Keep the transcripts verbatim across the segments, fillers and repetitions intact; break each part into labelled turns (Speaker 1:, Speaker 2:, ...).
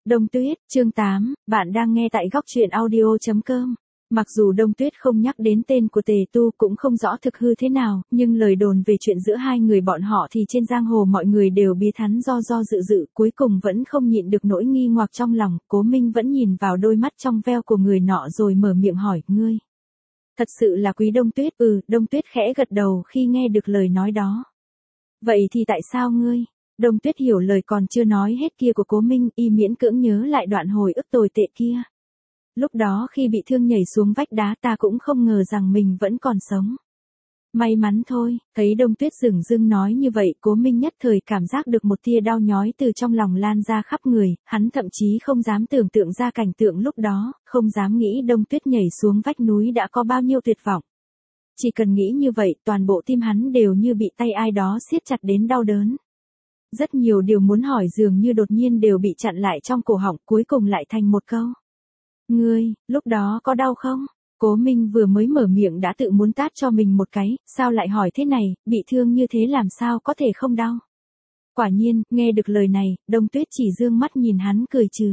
Speaker 1: Đông Tuyết, chương tám, bạn đang nghe tại góc truyện audio chấm com. Mặc dù Đông Tuyết không nhắc đến tên của Tề Tu cũng không rõ thực hư thế nào, nhưng lời đồn về chuyện giữa hai người bọn họ thì trên giang hồ mọi người đều bí thán do do dự dự, cuối cùng vẫn không nhịn được nỗi nghi hoặc trong lòng. Cố Minh vẫn nhìn vào đôi mắt trong veo của người nọ rồi mở miệng hỏi, ngươi. Thật sự là quý Đông Tuyết? Ừ, Đông Tuyết khẽ gật đầu khi nghe được lời nói đó. Vậy thì tại sao ngươi? Đông Tuyết hiểu lời còn chưa nói hết kia của Cố Minh, y miễn cưỡng nhớ lại đoạn hồi ức tồi tệ kia. Lúc đó khi bị thương nhảy xuống vách đá ta cũng không ngờ rằng mình vẫn còn sống. May mắn thôi. Thấy Đông Tuyết dửng dưng nói như vậy, Cố Minh nhất thời cảm giác được một tia đau nhói từ trong lòng lan ra khắp người, hắn thậm chí không dám tưởng tượng ra cảnh tượng lúc đó, không dám nghĩ Đông Tuyết nhảy xuống vách núi đã có bao nhiêu tuyệt vọng. Chỉ cần nghĩ như vậy, toàn bộ tim hắn đều như bị tay ai đó siết chặt đến đau đớn. Rất nhiều điều muốn hỏi dường như đột nhiên đều bị chặn lại trong cổ họng, cuối cùng lại thành một câu. Ngươi, lúc đó có đau không? Cố Minh vừa mới mở miệng đã tự muốn tát cho mình một cái, sao lại hỏi thế này, bị thương như thế làm sao có thể không đau? Quả nhiên, nghe được lời này, Đông Tuyết chỉ dương mắt nhìn hắn cười trừ.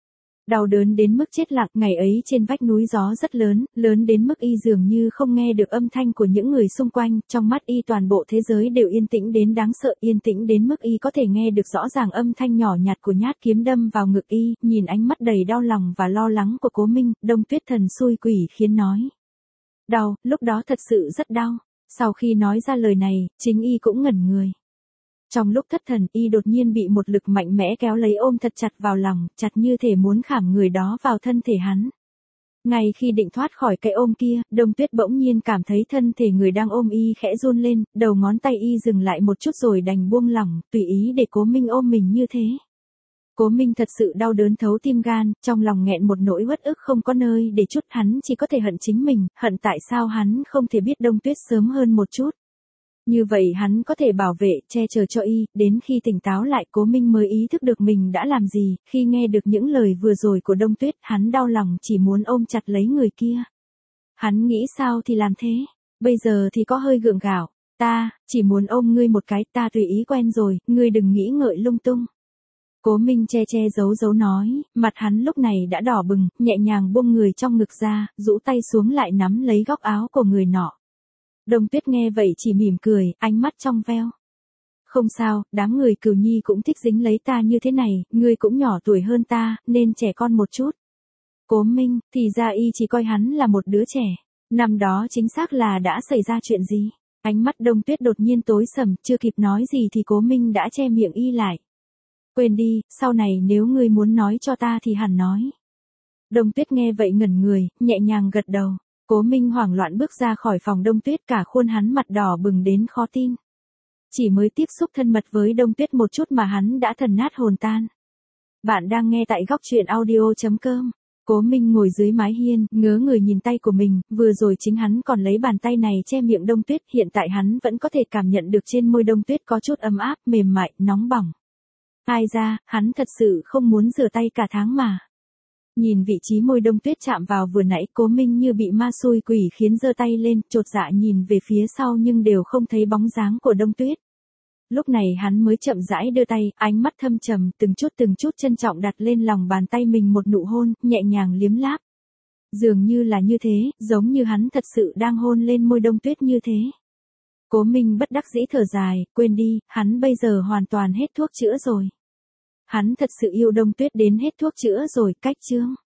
Speaker 1: Đau đớn đến mức chết lặng, ngày ấy trên vách núi gió rất lớn, lớn đến mức y dường như không nghe được âm thanh của những người xung quanh, trong mắt y toàn bộ thế giới đều yên tĩnh đến đáng sợ, yên tĩnh đến mức y có thể nghe được rõ ràng âm thanh nhỏ nhặt của nhát kiếm đâm vào ngực y, nhìn ánh mắt đầy đau lòng và lo lắng của Cố Minh, Đông Tuyết thần xui quỷ khiến nói. Đau, lúc đó thật sự rất đau. Sau khi nói ra lời này, chính y cũng ngẩn người. Trong lúc thất thần, y đột nhiên bị một lực mạnh mẽ kéo lấy ôm thật chặt vào lòng, chặt như thể muốn khảm người đó vào thân thể hắn. Ngay khi định thoát khỏi cái ôm kia, Đông Tuyết bỗng nhiên cảm thấy thân thể người đang ôm y khẽ run lên, đầu ngón tay y dừng lại một chút rồi đành buông lỏng, tùy ý để Cố Minh ôm mình như thế. Cố Minh thật sự đau đớn thấu tim gan, trong lòng nghẹn một nỗi uất ức không có nơi để trút, hắn chỉ có thể hận chính mình, hận tại sao hắn không thể biết Đông Tuyết sớm hơn một chút. Như vậy hắn có thể bảo vệ, che chở cho y, đến khi tỉnh táo lại Cố Minh mới ý thức được mình đã làm gì, khi nghe được những lời vừa rồi của Đông Tuyết, hắn đau lòng chỉ muốn ôm chặt lấy người kia. Hắn nghĩ sao thì làm thế, bây giờ thì có hơi gượng gạo, ta, chỉ muốn ôm ngươi một cái, ta tùy ý quen rồi, ngươi đừng nghĩ ngợi lung tung. Cố Minh che che giấu giấu nói, mặt hắn lúc này đã đỏ bừng, nhẹ nhàng buông người trong ngực ra, rũ tay xuống lại nắm lấy góc áo của người nọ. Đông Tuyết nghe vậy chỉ mỉm cười, ánh mắt trong veo. Không sao, đám người Cửu Nhi cũng thích dính lấy ta như thế này, ngươi cũng nhỏ tuổi hơn ta, nên trẻ con một chút. Cố Minh, thì ra y chỉ coi hắn là một đứa trẻ. Năm đó chính xác là đã xảy ra chuyện gì? Ánh mắt Đông Tuyết đột nhiên tối sầm, chưa kịp nói gì thì Cố Minh đã che miệng y lại. Quên đi, sau này nếu ngươi muốn nói cho ta thì hẳn nói. Đông Tuyết nghe vậy ngẩn người, nhẹ nhàng gật đầu. Cố Minh hoảng loạn bước ra khỏi phòng Đông Tuyết, cả khuôn hắn mặt đỏ bừng đến khó tin. Chỉ mới tiếp xúc thân mật với Đông Tuyết một chút mà hắn đã thần nát hồn tan. Bạn đang nghe tại góc truyện audio chấm com. Cố Minh ngồi dưới mái hiên, ngớ người nhìn tay của mình, vừa rồi chính hắn còn lấy bàn tay này che miệng Đông Tuyết, hiện tại hắn vẫn có thể cảm nhận được trên môi Đông Tuyết có chút ấm áp, mềm mại, nóng bỏng. Ai ra, hắn thật sự không muốn rửa tay cả tháng mà. Nhìn vị trí môi Đông Tuyết chạm vào vừa nãy, Cố Minh như bị ma xui quỷ khiến giơ tay lên, chột dạ nhìn về phía sau nhưng đều không thấy bóng dáng của Đông Tuyết. Lúc này hắn mới chậm rãi đưa tay, ánh mắt thâm trầm, từng chút từng chút trân trọng đặt lên lòng bàn tay mình một nụ hôn, nhẹ nhàng liếm láp. Dường như là như thế, giống như hắn thật sự đang hôn lên môi Đông Tuyết như thế. Cố Minh bất đắc dĩ thở dài, quên đi, hắn bây giờ hoàn toàn hết thuốc chữa rồi. Hắn thật sự yêu Đông Tuyết đến hết thuốc chữa rồi, cách chương.